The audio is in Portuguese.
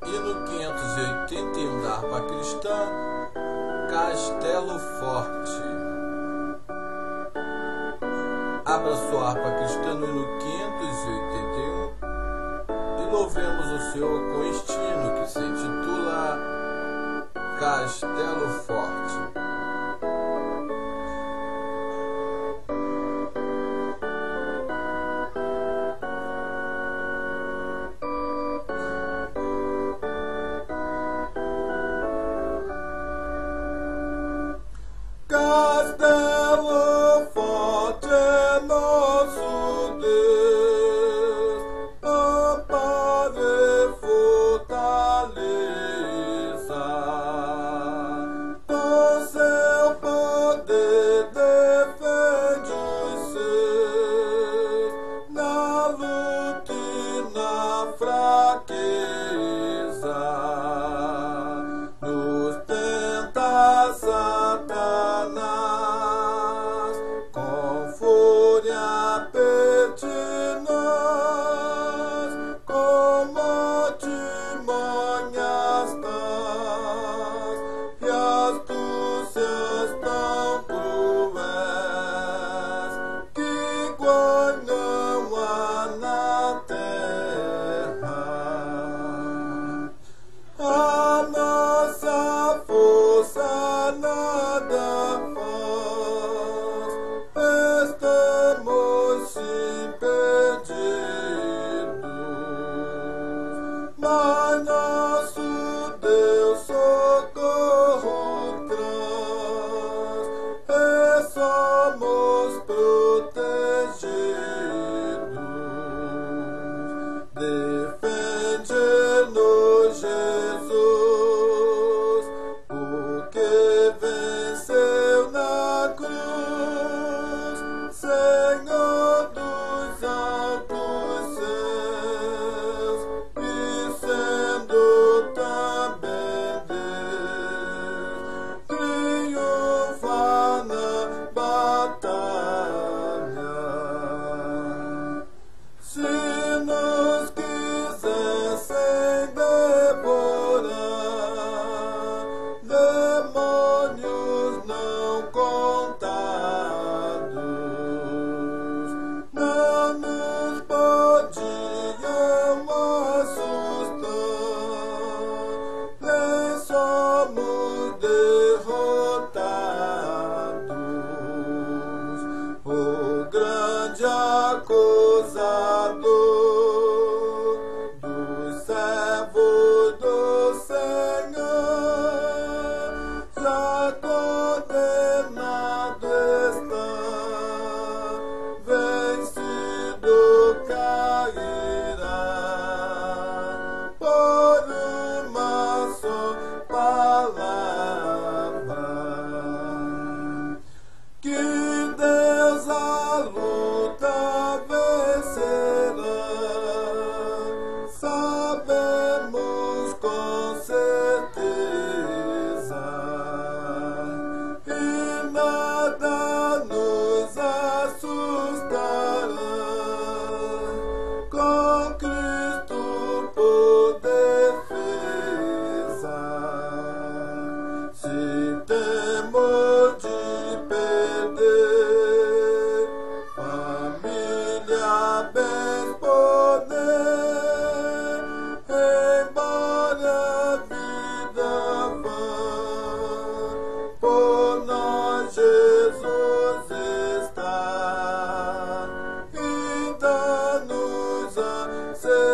Hino 581 da harpa cristã, Castelo Forte. Abra sua harpa cristã no hino 581 e louvemos o Senhor com este hino que se intitula Castelo Forte. Castelo forte é nosso Deus, amparo e fortaleza. Com seu poder defende os seus, na luta e na fraqueza. Nos tenta Satanás, com fúria pertinaz, com artimanhas tãs e astúcias tão cruéis, que igual não há na terra. A nossa força nada faz, estamos sim perdidos, mas nosso Deus socorro traz e somos protegidos. Defende-nos, Jesus, porque venceu na cruz, Senhor dos altos céus, e sendo também Deus, triunfa na batalha. Se nos quisessem devorar, demônios não contados não nos podiam assustar, nem somos derrotados. O grande acusador dos servos do Senhor já condenado está, vencido cairá por uma só palavra. Que Deus a luta vencerá, sabemos com certeza, e nada nos assustará, com Cristo por defesa. Se temos de perder família, bens, poder, embora a vida vá, por nós Jesus está e dá-nos a